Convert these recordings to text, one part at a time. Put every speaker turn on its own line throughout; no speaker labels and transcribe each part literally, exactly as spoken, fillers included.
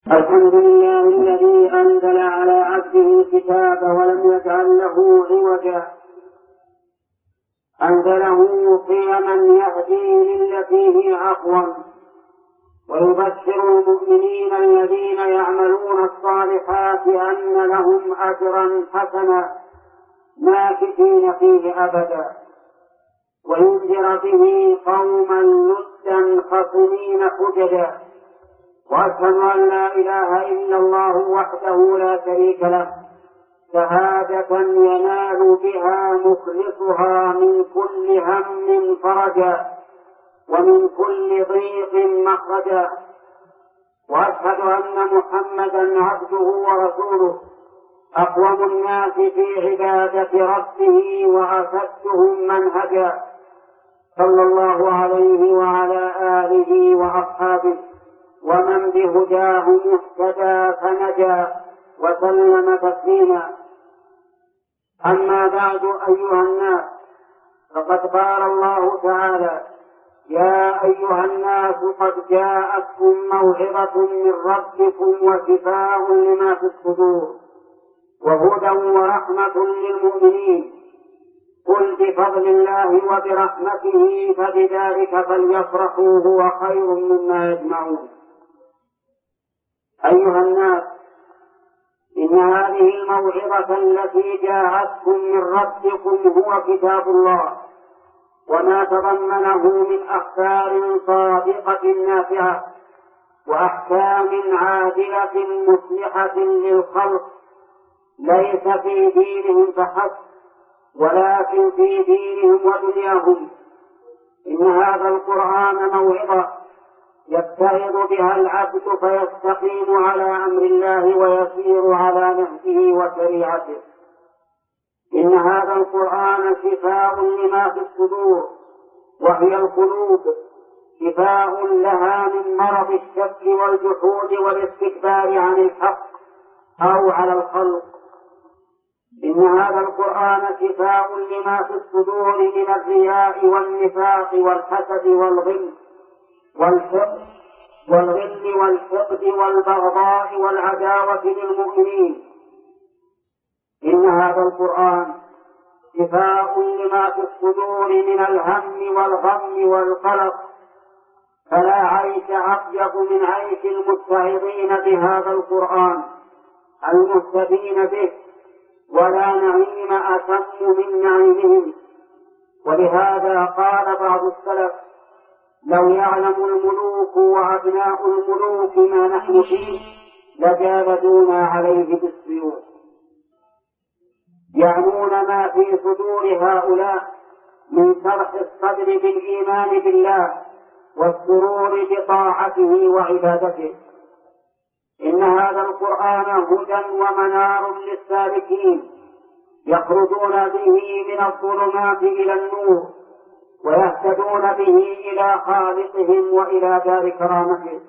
الحمد لله الذي أنزل على عبده الكتاب ولم يجعل له عوجا، أنزله قيما يهدي للتي هي أقوم، ويبشر المؤمنين الذين يعملون الصالحات أن لهم أجرا حسنا ماكثين فيه أبدا، وينذر به قوما لدا خصمين حججا. وأشهد أن لا إله إلا الله وحده لا شريك له شهادة ينال بها مخلصها من كل هم فرجا ومن كل ضيق مخرجا. وأشهد أن محمدا عبده ورسوله أقوم الناس في عبادة ربه وأسدهم منهجا، صلى الله عليه وعلى آله وأصحابه ومن بهداه مهتدى فنجا وسلم تسليما. أما بعد أيها الناس، فقد قال الله تعالى: يا أيها الناس قد جاءتكم موعظة من ربكم وشفاء لما في الصدور وهدى ورحمة للمؤمنين، قل بفضل الله وبرحمته فبذلك فليفرحوا هو خير مما يجمعون. أيها الناس، إن هذه الموعظة التي جاءتكم من ربكم هو كتاب الله وما تضمنه من أخبار صادقة نافعة وأحكام عادلة مصلحة للخلق، ليس في دينهم فحسب ولكن في دينهم ودنياهم. إن هذا القرآن موعظة يتعظ بها العبد فيستقيم على أمر الله ويسير على نهجه وشريعته. إن هذا القرآن شفاء لما في الصدور وهي القلوب، شفاء لها من مرض الشك والجحود والاستكبار عن الحق أو على الخلق. إن هذا القرآن شفاء لما في الصدور من الرياء والنفاق والحسد والغل والحقد والغل والحقد والبغضاء والعداوة للمؤمنين. إن هذا القرآن شفاء لما في الصدور من الهم والغم والقلق، فلا عيش أطيب من عيش المتعظين بهذا القرآن المهتدين به، ولا نعيم أتم من نعيمهم. ولهذا قال بعض السلف: لو يعلم الملوك وأبناء الملوك ما نحن فيه لجالدونا عليه بالسيوف. يعنون ما في صدور هؤلاء من شرح الصدر بالإيمان بالله والسرور بطاعته وعبادته. إن هذا القرآن هدى ومنار للسالكين، يخرجون به من الظلمات إلى النور ويهتدون به إلى خالقهم وإلى دار كرامته.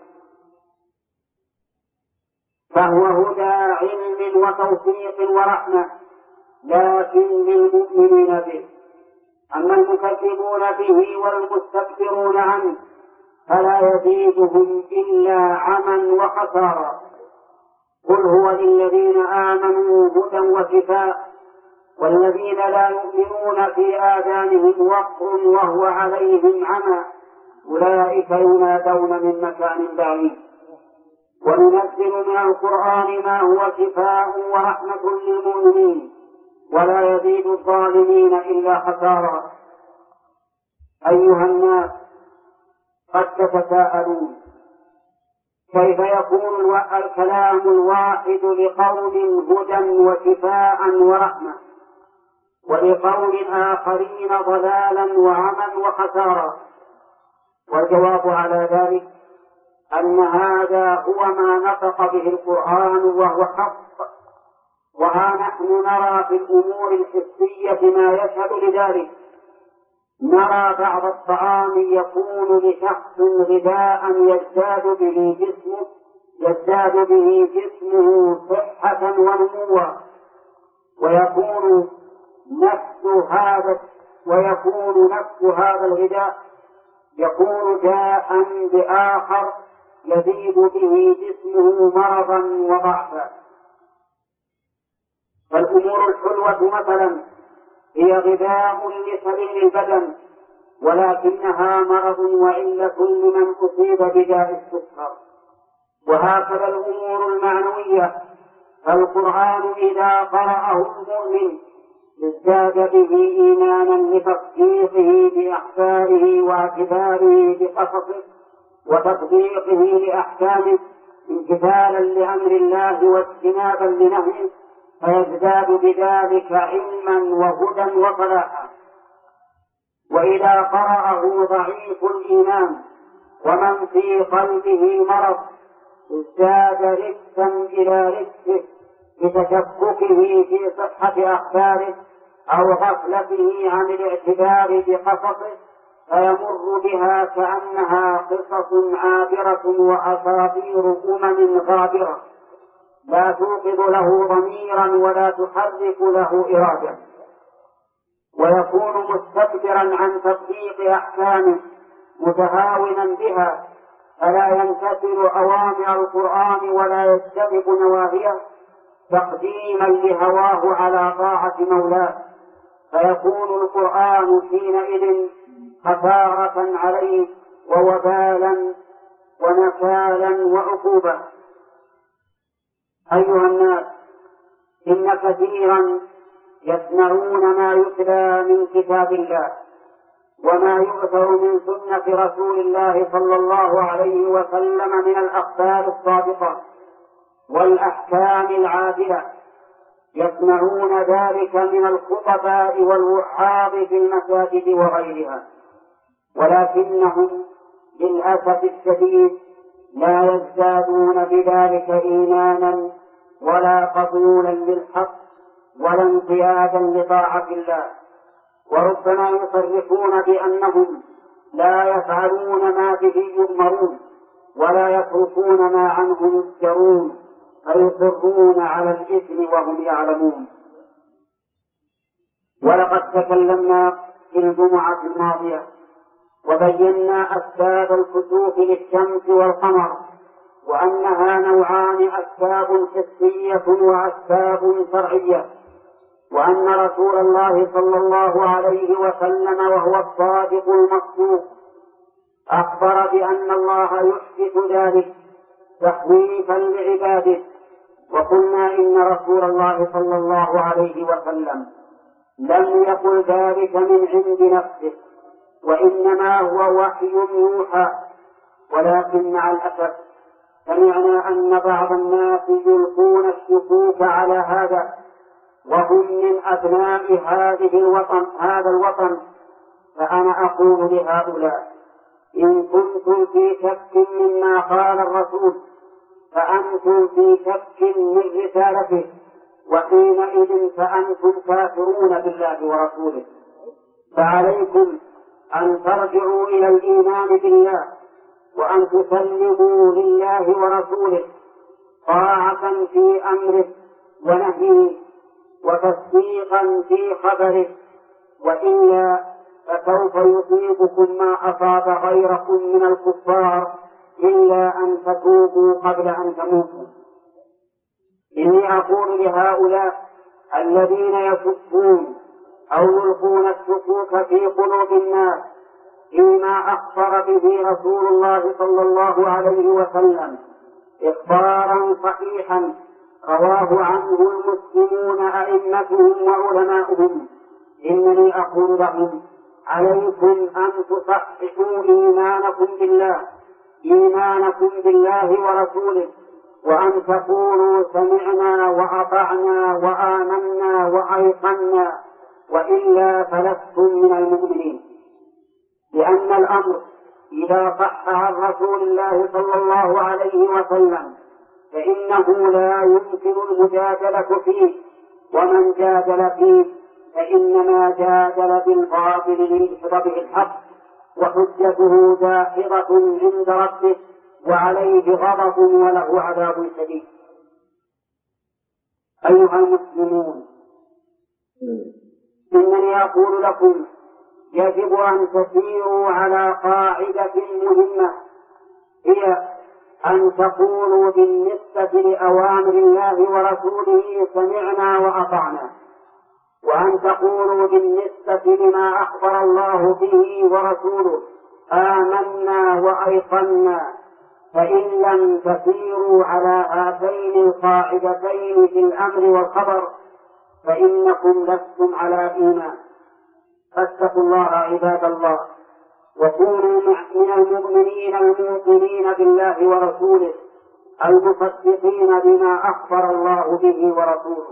فهو هدى علم وتوفيق ورحمة، لكن للمؤمنين به. أما المكذبون به والمستكبرون عنه فلا يزيدهم إلا عمى وخسارا. قل هو للذين آمنوا هدى وشفاء، والذين لا يؤمنون في آذانهم وقر وهو عليهم عمى أولئك ينادون من مكان بعيد. وننزل من القرآن ما هو شفاء ورحمة للمؤمنين ولا يزيد الظالمين إلا خسارا. أيها الناس، قد تتساءلون: كيف يكون الكلام الواحد لقوم هدى وشفاء ورحمة ولقوم آخرين ضلالا وعمى وخسارا؟ والجواب على ذلك أن هذا هو ما نطق به القرآن وهو حق. وها نحن نرى في الأمور الحسية ما يشهد لذلك. نرى بعض الطعام يكون لشخص غذاء يزداد به جسمه يزداد به جسمه صحة ونموا، ويكون نفس هذا ويكون نفس هذا الغذاء يكون جاء بآخر يزيد به جسمه مرضا وضعفا. فالأمور الحلوة مثلا هي غذاء لسليم البدن، ولكنها مرض وعلة لمن أصيب بداء السكر. وهكذا الأمور المعنوية، فالقرآن إذا قرأه المؤمن ازداد به إيمانا لتصديقه بأخباره واعتباره بقصصه وتطبيقه لأحكامه امتثالا لأمر الله واجتنابا لنهيه، فيزداد بذلك علما وهدى وصلاحا. وإذا قرأه ضعيف الإيمان ومن في قلبه مرض ازداد ركسا إلى ركسه بتشككه في صحة أخباره أو غفلته عن الاعتبار بقصصه، فيمر بها كأنها قصص عابرة وأساطير أمم غابرة لا توقظ له ضميرا ولا تحرك له إرادة، ويكون مستكبرا عن تطبيق أحكامه متهاونا بها، فلا يمتثل أوامر القرآن ولا يجتنب نواهيه تقديما لهواه على طاعة مولاه، فيكون القرآن حينئذ خسارة عليه ووبالا ونكالا وعقوبة. أيها الناس، إن كثيرا يسمعون ما يتلى من كتاب الله وما يؤثر من سنة رسول الله صلى الله عليه وسلم من الأخبار الصادقة والأحكام العادلة، يسمعون ذلك من الخطباء والوعاظ في المساجد وغيرها، ولكنهم للأسف الشديد لا يزدادون بذلك إيمانا ولا قبولا للحق ولا انقيادا لطاعة الله، وربما يصرحون بأنهم لا يفعلون ما به يؤمرون ولا يتركون ما عنه يزجرون، فيصرون على الإثم وهم يعلمون. ولقد تكلمنا في الجمعة الماضية وبينا أسباب الكسوف للشمس والقمر، وأنها نوعان: أسباب حسية وأسباب شرعية، وأن رسول الله صلى الله عليه وسلم وهو الصادق المصدوق أخبر بأن الله يحدث ذلك تخويفا لعباده. وقلنا إن رسول الله صلى الله عليه وسلم لم يقل ذلك من عند نفسه، وإنما هو وحي يوحى، ولكن مع الأسف سمعنا أن بعض الناس يلقون الشكوك على هذا، وهم من أبناء هذه الوطن هذا الوطن. فأنا أقول لهؤلاء: إن كنتم في شك مما قال الرسول فأنتم في شك من رسالته، وحينئذ فأنتم كافرون بالله ورسوله. فعليكم أن ترجعوا إلى الإيمان بالله وأن تسلموا لله ورسوله طاعة في أمره ونهيه وتصديقا في خبره، وإلا فسوف يصيبكم ما أصاب غيركم من الكفار إلا أن تتوبوا قبل أن تموتوا. إني أقول لهؤلاء الذين يشكون أو يلقون الشكوك في قلوب الناس فيما أخبر به رسول الله صلى الله عليه وسلم إخبارا صحيحا رواه عنه المسلمون أئمتهم وعلماؤهم، إنني أقول لهم: عليكم أن تصححوا إيمانكم بالله إيمانكم بالله ورسوله، وأن تقولوا: سمعنا وأطعنا وآمنا وأيقنا، وإلا فلستم من المؤمنين. لأن الأمر إذا صح عن رسول الله صلى الله عليه وسلم فإنه لا يمكن المجادلة فيه، ومن جادل فيه فإنما جادل بالباطل ليحض به الحق، وحجته داحضة عند ربه وعليه غضب وله عذاب شديد. أيها المسلمون، إنني أقول لكم: يجب أن تسيروا على قاعدة مهمة، هي أن تقولوا بالنسبة لأوامر الله ورسوله سمعنا وأطعنا، وأن تقولوا بالنسبة لما أخبر الله به ورسوله آمنا وأيقنا. فإن لم تسيروا على هاتين القاعدتين في الأمر والخبر فإنكم لستم على إيمان. فاتقوا الله عباد الله، وكونوا من المؤمنين الموقنين بالله ورسوله المصدقين بما أخبر الله به ورسوله.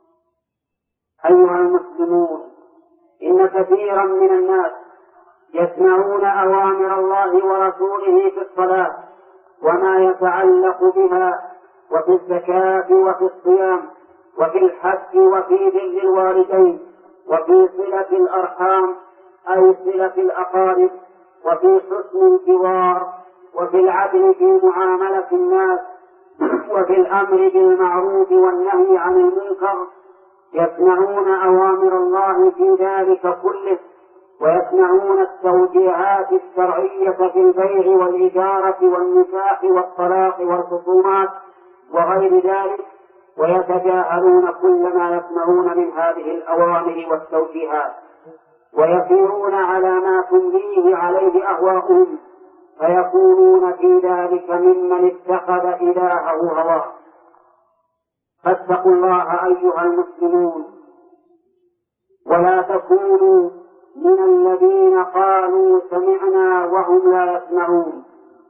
أيها المسلمون، إن كثيرا من الناس يسمعون أوامر الله ورسوله في الصلاة وما يتعلق بها، وفي الزكاة وفي الصيام وفي الحج وفي بر الوالدين وفي صلة الأرحام أي صلة الأقارب، وفي حسن الجوار، وفي العدل في معاملة الناس، وفي الأمر بالمعروف والنهي عن المنكر. يسمعون أوامر الله في ذلك كله، ويسمعون التوجيهات الشرعية في البيع والإجارة والنكاح والطلاق والخصومات وغير ذلك، ويتجاهلون كل ما يسمعون من هذه الأوامر والتوجيهات، ويسيرون على ما تمليه عليه أهواؤهم، فيكونون في ذلك ممن اتخذ إلهه هواه. فاتقوا الله أيها المسلمون، ولا تكونوا من الذين قالوا سمعنا وهم لا يسمعون.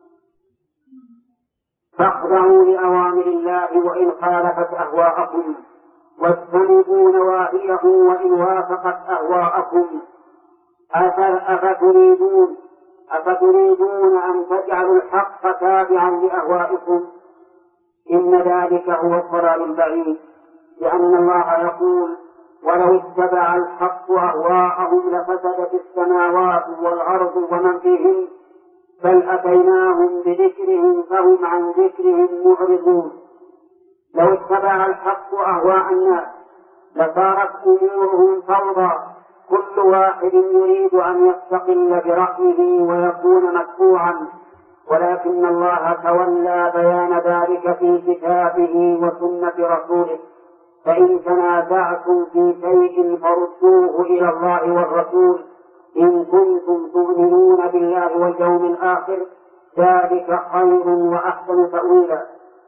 فاخضعوا لأوامر الله وإن خالفت أهواءكم، واجتنبوا نواهيه وإن وافقت أهواءكم. أفتريدون أفتريدون أن تجعلوا الحق تابعا لأهوائكم؟ إن ذلك هو الضلال البعيد، لأن الله يقول: ولو اتبع الحق أهواءهم لفسدت السماوات والأرض ومن فيهن، بل أتيناهم بذكرهم فهم عن ذكرهم معرضون. لو اتبع الحق أهواء الناس لصارت أمورهم فوضى، كل واحد يريد أن يستقل برأيه ويكون متبوعا، ولكن الله تولى بيان ذلك في كتابه وسنة رسوله. فإن تنازعتم في شيء فردوه إلى الله والرسول إن كنتم تؤمنون بالله واليوم الآخر، ذلك خير وأحسن تأويلا.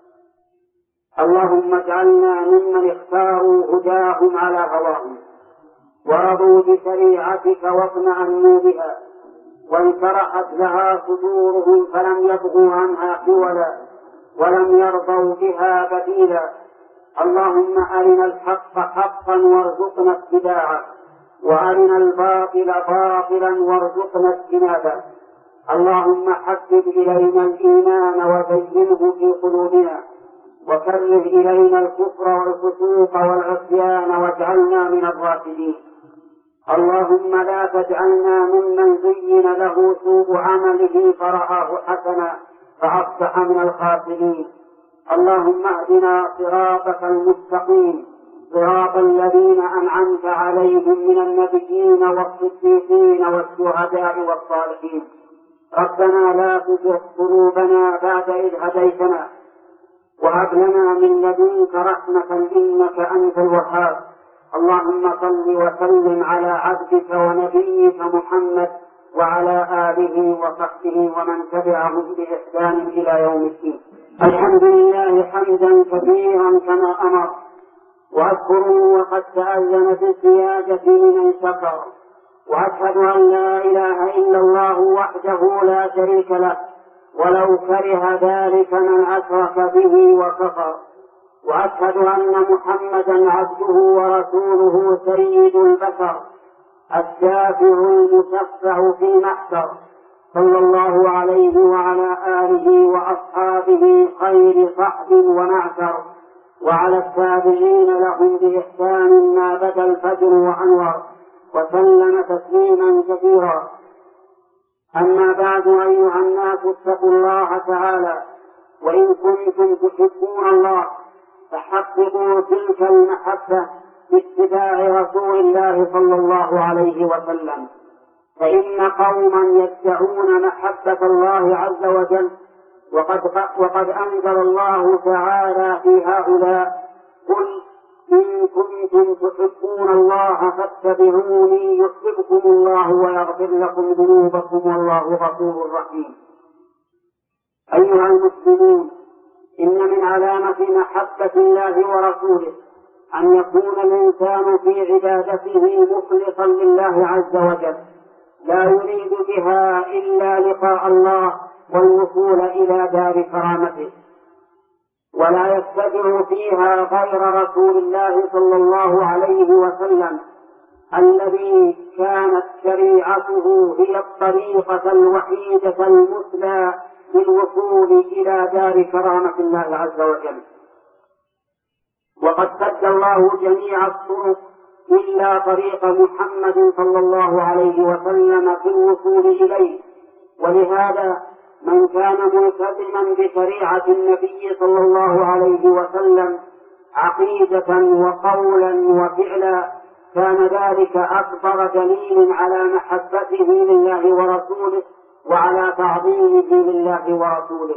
اللهم اجعلنا ممن اختاروا هداهم على هواهم، ورضوا بشريعتك واطمأنوا بها، وانشرحت لها صدورهم فلم يبغوا عنها حولا ولم يرضوا بها بديلا. اللهم أرنا الحق حقا وارزقنا اتباعه، وأرنا الباطل باطلا وارزقنا اجتنابه. اللهم حبب إلينا الإيمان وزينه في قلوبنا، وكره إلينا الكفر والفسوق والعصيان واجعلنا من الراشدين. اللهم لا تجعلنا ممن زين له سوء عمله فرآه حسنا فأصبح من الخاسرين. اللهم اهدنا صراطك المستقيم، صراط الذين أنعمت عليهم من النبيين والصديقين والشهداء والصالحين. ربنا لا تزغ قلوبنا بعد إذ هديتنا، وهب لنا من لدنك رحمة إنك أنت الوهاب. اللهم صل وسلم على عبدك ونبيك محمد وعلى آله وصحبه ومن تبعهم بإحسان إلى يوم الدين. الحمد لله حمدا كثيرا كما أمر، وأذكره وقد تأذن في السيادة لمن شكر، وأشهد أن لا إله إلا الله وحده لا شريك له، ولو كره ذلك من أشرك به وكفر. وأشهد أن محمدا عبده ورسوله سيد البشر، الشافع المشفع في محشر، صلى الله عليه وعلى آله وأصحابه خير صحب ومعشر، وعلى التابعين لهم بإحسان ما بدا الفجر وأنور، وسلم تسليما كثيرا. أما بعد، أيها الناس، اتقوا الله تعالى، وإن كنتم تحبون الله فحققوا تلك المحبة باتباع رسول الله صلى الله عليه وسلم. فإن قوما يدعون محبة الله عز وجل وقد, وقد أنزل الله تعالى في هؤلاء: قل إن كنتم تحبون الله فاتبعوني يحببكم الله ويغفر لكم ذنوبكم والله غفور رحيم. أيها المسلمون، إن من علامة محبة الله ورسوله أن يكون الإنسان في عبادته مخلصا لله عز وجل، لا يريد بها إلا لقاء الله والوصول إلى دار كرامته، ولا يتبع فيها غير رسول الله صلى الله عليه وسلم الذي كانت شريعته هي الطريقة الوحيدة المثلى للوصول إلى دار كرامة الله عز وجل. وقد سد الله جميع الطرق إلا طريق محمد صلى الله عليه وسلم في الوصول إليه، ولهذا من كان ملتزما بشريعة النبي صلى الله عليه وسلم عقيدة وقولا وفعلا كان ذلك أكبر دليل على محبته لله ورسوله وعلى تعظيمه لله ورسوله.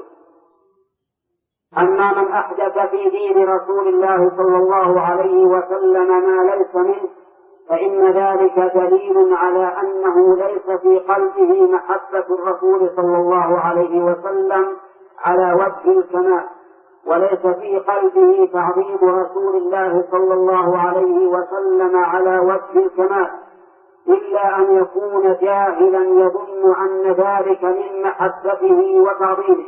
أما من أحدث في دين رسول الله صلى الله عليه وسلم ما ليس منه فإن ذلك دليل على أنه ليس في قلبه محبة الرسول صلى الله عليه وسلم على وجه الكمال، وليس في قلبه تعظيم رسول الله صلى الله عليه وسلم على وجه الكمال، إلا أن يكون جاهلا يظن أن ذلك من محبته وتعظيمه.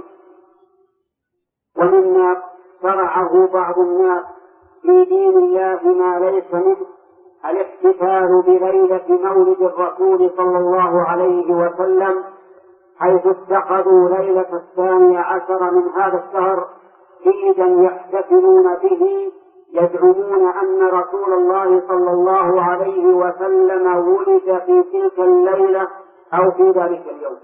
ومما شرعه بعض الناس في دين الله ما ليس منه الاحتفال بليلة مولد الرسول صلى الله عليه وسلم، حيث اتخذوا ليلة الثاني عشر من هذا الشهر عيدا يحتفلون به، يزعمون أن رسول الله صلى الله عليه وسلم ولد في تلك الليلة أو في ذلك اليوم.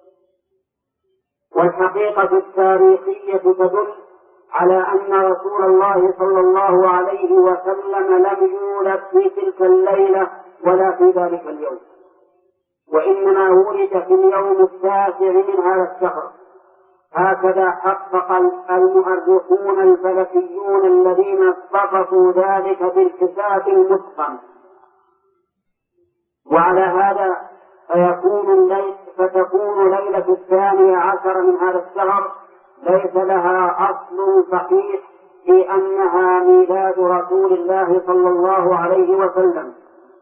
والحقيقة التاريخية تدل على أن رسول الله صلى الله عليه وسلم لم يولد في تلك الليلة ولا في ذلك اليوم، وإنما ولد في اليوم التاسع من هذا الشهر. هكذا حقق المؤرخون الفلكيون الذين ضبطوا ذلك بالحساب المتقن. وعلى هذا فيكون الليل فتكون ليلة الثانية عشر من هذا الشهر ليس لها أصل صحيح في أنها ميلاد رسول الله صلى الله عليه وسلم.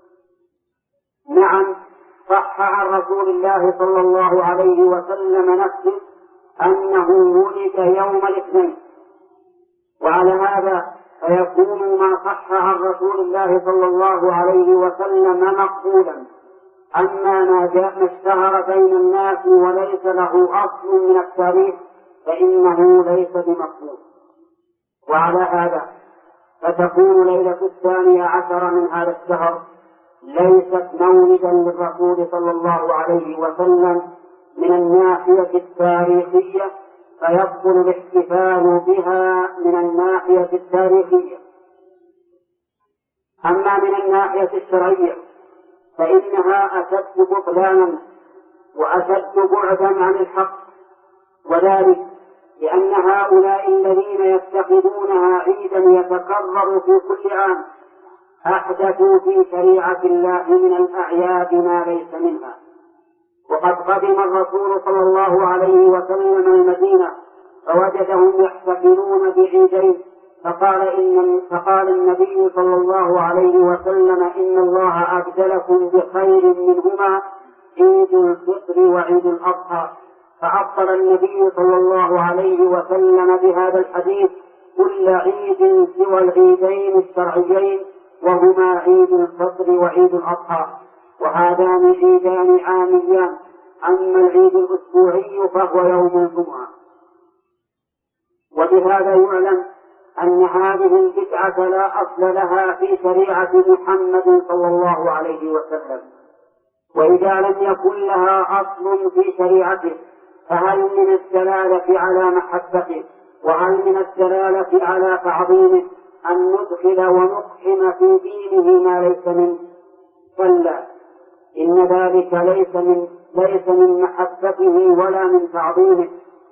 نعم، صح عن رسول الله صلى الله عليه وسلم نفسه أنه ولد يوم الاثنين، وعلى هذا فيكون ما صح عن رسول الله صلى الله عليه وسلم مقبولا. أما ما جاء اشتهر بين الناس وليس له أصل من التاريخ فإنه ليس بمقبول. وعلى هذا فتكون ليلة الثانية عشر من هذا الشهر ليست مولدا للرسول صلى الله عليه وسلم من الناحية التاريخية، فيبطل الاحتفال بها من الناحية التاريخية. أما من الناحية الشرعية فإنها أشد بطلانا وأشد بعدا عن الحق، وذلك لأن هؤلاء الذين يتخذونها عيدا يتكرر في كل عام أحدثوا في شريعة الله من الأعياد ما ليس منها. وقد قدم الرسول صلى الله عليه وسلم المدينة فوجدهم يحتفلون بعيدين، فقال, إن فقال النبي صلى الله عليه وسلم: إن الله أبدلكم بخير منهما عيد الفطر وعيد الأضحى. فعطل النبي صلى الله عليه وسلم بهذا الحديث كل عيد سوى العيدين الشرعيين وهما عيد الفطر وعيد الأضحى، وهذان عيدان عاميان. أما العيد الأسبوعي فهو يوم الجمعة. وبهذا يعلم أن هذه البدعة لا أصل لها في شريعة محمد صلى الله عليه وسلم. وإذا لم يكن لها أصل في شريعته فهل من الدلالة على محبته وهل من الدلالة على تعظيمه أن ندخل ونقحم في دينه ما ليس منه؟ كلا، إن ذلك ليس من ليس من محبته ولا من تعظيمه،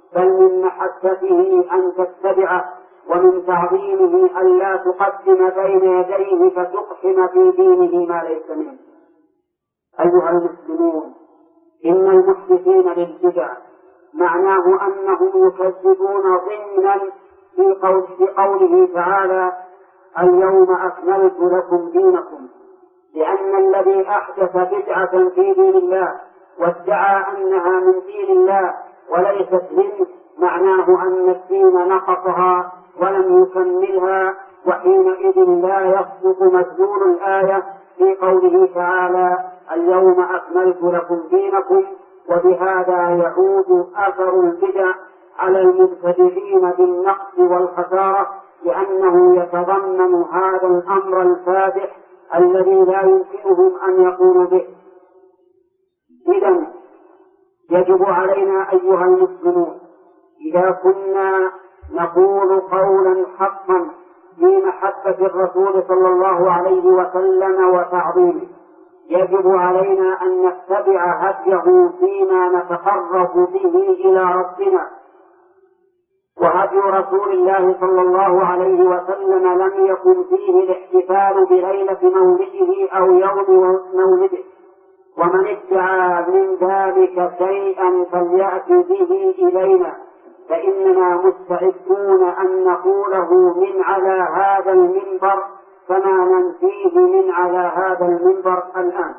بل من محبته أن تتبعه، ومن تعظيمه أن لا تقدم بين يديه فتقحم في دينه ما ليس منه. أيها المسلمون، إن المحدثين للبدع معناه أنهم يكذبون ضمنا في, قول في قوله تعالى: اليوم أكملت لكم دينكم، لأن الذي أحدث بدعة في دين الله وادعى أنها من دين الله وليست منه معناه أن الدين نقصها ولم يكملها، وحينئذ لا يصدق مدلول الآية في قوله تعالى: اليوم أكملت لكم دينكم. وبهذا يعود أثر البدع على المبتدعين بالنقص والخسارة، لأنه يتضمن هذا الأمر الفادح الذي لا يمكنهم أن يقولوا به. إذن يجب علينا أيها المسلمون إذا كنا نقول قولا حقا في محبة الرسول صلى الله عليه وسلم وتعظيمه، يجب علينا أن نتبع هديه فيما نتقرب به إلى ربنا. وهدي رسول الله صلى الله عليه وسلم لم يكن فيه الاحتفال بليلة مولده أو يوم مولده، ومن ادعى من ذلك شيئا فليأتي به إلينا، فإننا مستعدون أن نقوله من على هذا المنبر كما ننفيه من على هذا المنبر الآن،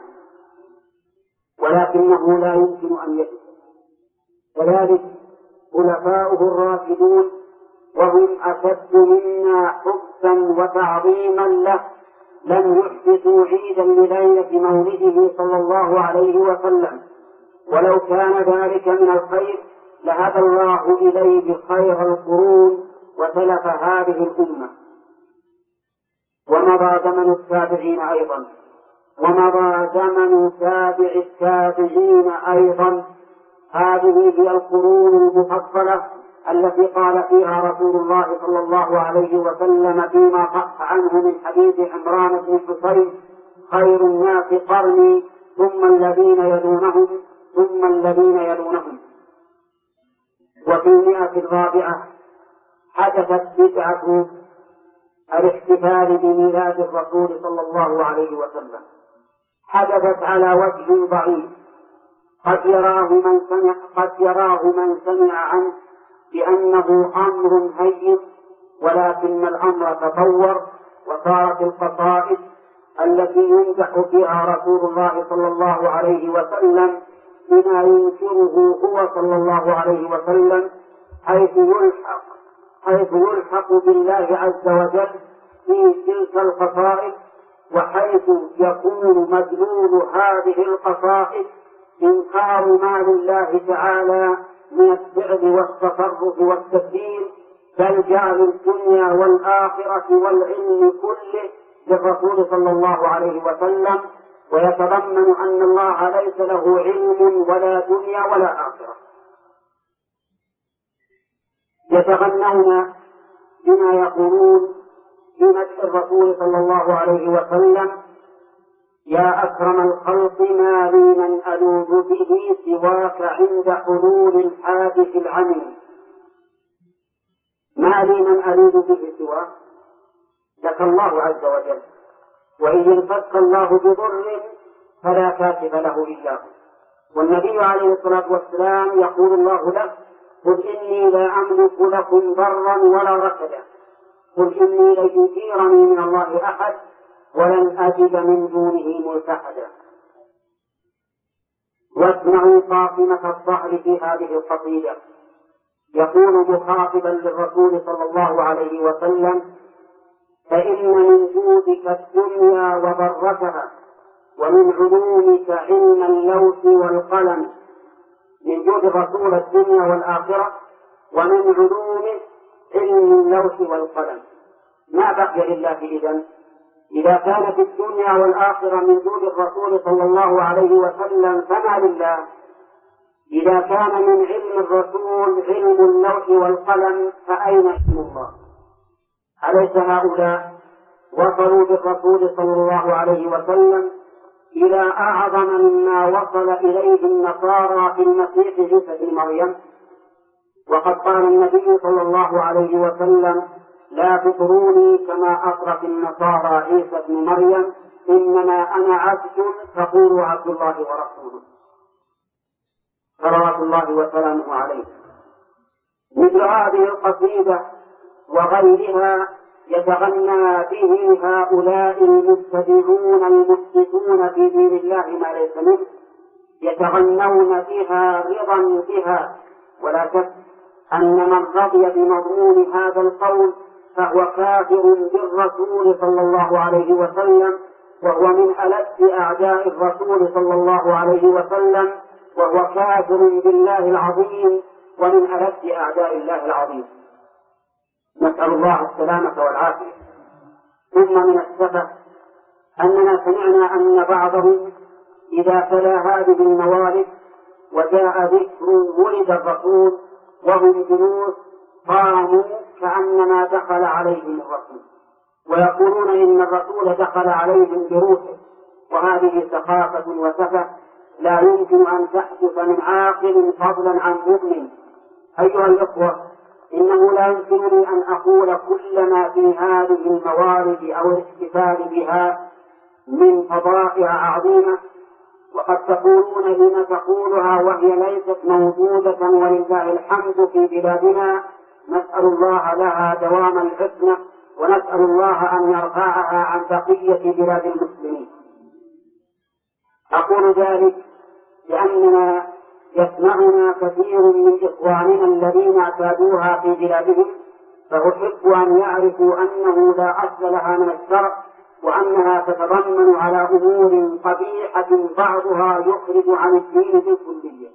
ولكنه لا يمكن أن يكون كذلك. خلفاؤه الراشدون وهم أشد منا حبا وتعظيما له لم يحدثوا عيدا لليلة مولده صلى الله عليه وسلم، ولو كان ذلك من الخير لهدى الله إليه خير القرون وسلف هذه الأمة. ومضى زمن التابعين أيضا ومضى زمن تابع التابعين أيضا هذه هي القرون المفضلة التي قال فيها رسول الله صلى الله عليه وسلم فيما صح عنه من حديث عمران بن حسين: خير الناس قرني ثم الذين يلونهم ثم الذين يلونهم. وفي المئة الرابعة حدثت بدعة الاحتفال بميلاد الرسول صلى الله عليه وسلم، حدثت على وجه ضعيف قد يراه من سمع, قد يراه من سمع عنه بأنه أمر هين، ولكن الأمر تطور وصارت القصائد التي يمدح فيها رسول الله صلى الله عليه وسلم بما ينكره هو صلى الله عليه وسلم، حيث يلحق حيث يلحق بالله عز وجل في تلك القصائد، وحيث يكون مدلول هذه القصائد إنكار ما لله تعالى من الفعل والتصرف والتدبير، بل جعل الدنيا والآخرة والعلم كله للرسول صلى الله عليه وسلم، ويتضمن أن الله ليس له علم ولا دنيا ولا آخرة. يتغنون بما يقولون في مدح الرسول صلى الله عليه وسلم: يا أكرم الخلق ما لي من ألوذ به سواك عند حلول الحادث العميم. ما لي من ألوذ به سواك، لك الله عز وجل، وإن يمسك الله بضر فلا كاشف له إلا هو. والنبي عليه الصلاة والسلام يقول الله له: قل إني لا أملك لكم ضرا ولا رشدا، قل إني لن يجيرني من الله أحد ولن أجد من دونه ملتحدا. واسمعوا قاطمة الظهر في هذه القصيدة، يقول مخاطبا للرسول صلى الله عليه وسلم: فإن من جودك الدنيا وضرتها، ومن علومك علم اللوح والقلم. من جود الرسول الدنيا والآخرة، ومن علومه علم اللوح والقلم. ما بقي لله إذن؟ إذا كانت الدنيا والآخرة من جود الرسول صلى الله عليه وسلم فما لله؟ إذا كان من علم الرسول علم اللوح والقلم فأين علم الله؟ أليس هؤلاء وصلوا بالرسول صلى الله عليه وسلم إلى أعظم مما وصل إليه النصارى في المسيح عيسى بن مريم؟ وقد قال النبي صلى الله عليه وسلم: لا تطروني كما أطرت النصارى عيسى بن مريم، إنما أنا عبد فقولوا عبد الله ورسوله، صلوات الله وسلامه عليه. مثل هذه القصيدة وغيرها يتغنى به هؤلاء المبتدعون المفسدون في دين الله ما ليس منه، يتغنون بها رضا بها. ولا شك أن من رضي بمضمون هذا القول فهو كافر بالرسول صلى الله عليه وسلم، وهو من ألد أعداء الرسول صلى الله عليه وسلم، وهو كافر بالله العظيم ومن ألد أعداء الله العظيم. نسأل الله السلامة والعافية. ثم من السبب أننا سمعنا أن بعضهم إذا تلا هذه الموالد وجاء ذكر ولد الرسول وهم جنود قاموا كأنما دخل عليهم الرسول، ويقولون إن الرسول دخل عليهم بروحه، وهذه سخافة وسفة لا يمكن أن تحدث من عاقل فضلا عن مؤمن. أيها الإخوة، إنه لا يمكنني أن أقول كل ما في هذه الموارد أو الاحتفال بها من فضائع عظيمة، وقد تقولون لما تقولها وهي ليست موجودة ولله الحمد في بلادنا. نسأل الله لها دوام الحسنى، ونسأل الله أن يرفعها عن بقية بلاد المسلمين. أقول ذلك لأننا يسمعنا كثير من إخواننا الذين اعتادوها في بلادهم، فأحب أن يعرفوا أنه لا أصل لها من الشرع، وأنها تتضمن على أمور قبيحة بعضها يخرج عن الدين بالكلية.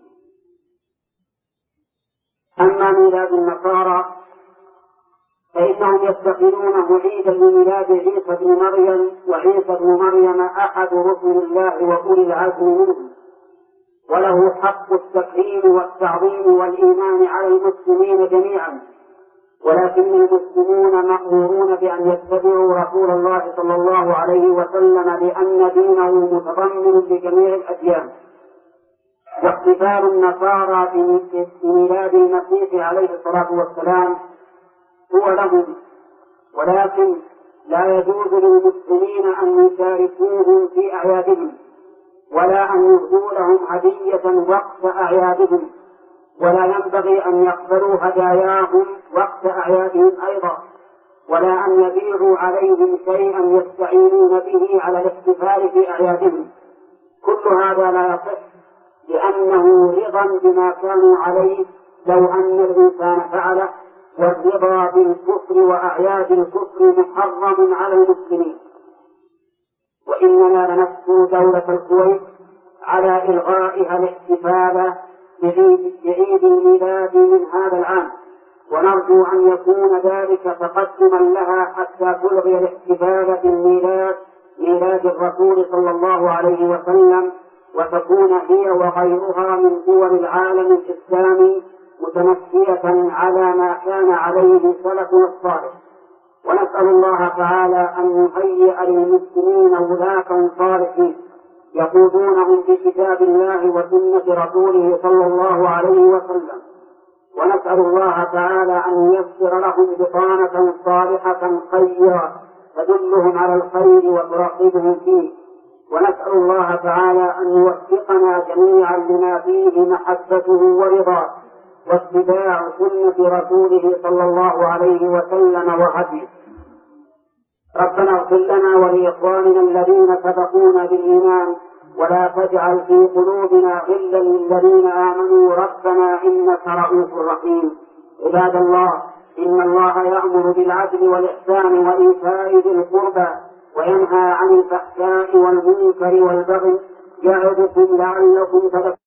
أما ميلاد النصارى فإنهم يتخذونه عيدا لميلاد عيسى بن مريم، وعيسى بن مريم أحد رسل الله وأولي العزم منه، وله حق التكريم والتعظيم والإيمان على المسلمين جميعا، ولكن المسلمون مأمورون بأن يتبعوا رسول الله صلى الله عليه وسلم، لأن دينه متضمن لجميع الأديان. واحتفال النصارى في ميلاد المسيح عليه الصلاة والسلام هو لهم، ولكن لا يجوز للمسلمين أن يشاركوهم في أعيادهم، ولا أن يهدوا لهم هدية وقت أعيادهم، ولا ينبغي أن يقبلوا هداياهم وقت أعيادهم أيضا، ولا أن يبيعوا عليهم شيئا يستعينون به على الاحتفال في أعيادهم. كل هذا لا يصح، لأنه رضا بما كانوا عليه لو أن الإنسان فعله، والرضا بالكفر وأعياد الكفر محرم على المسلمين. وإننا لنشكر دولة الكويت على إلغائها الاحتفال بعيد الميلاد من هذا العام، ونرجو أن يكون ذلك تقدما لها حتى تلغي الاحتفال بالميلاد ميلاد الرسول صلى الله عليه وسلم، وتكون هي وغيرها من دول العالم الإسلامي متمشية على ما كان عليه سلفنا الصالح. ونسأل الله تعالى أن يهيئ للمسلمين ولاة صالحين يقودونهم بكتاب الله وسنة رسوله صلى الله عليه وسلم، ونسأل الله تعالى أن ييسر لهم بطانة صالحة خيرة تدلهم على الخير وترغبهم فيه، ونسأل الله تعالى أن يوفقنا جميعا لما فيه محبته ورضاه واتباع سنة رسوله صلى الله عليه وسلم وهديه. ربنا اغفر لنا ولإخواننا الذين سبقونا بالإيمان، ولا تجعل في قلوبنا غلا للذين آمنوا ربنا إنك رؤوف رحيم. عباد الله، إن الله يأمر بالعدل والإحسان وإيتاء ذي القربى، وينهى عن الفحشاء والمنكر والبغي، يعظكم لعلكم تذكرون.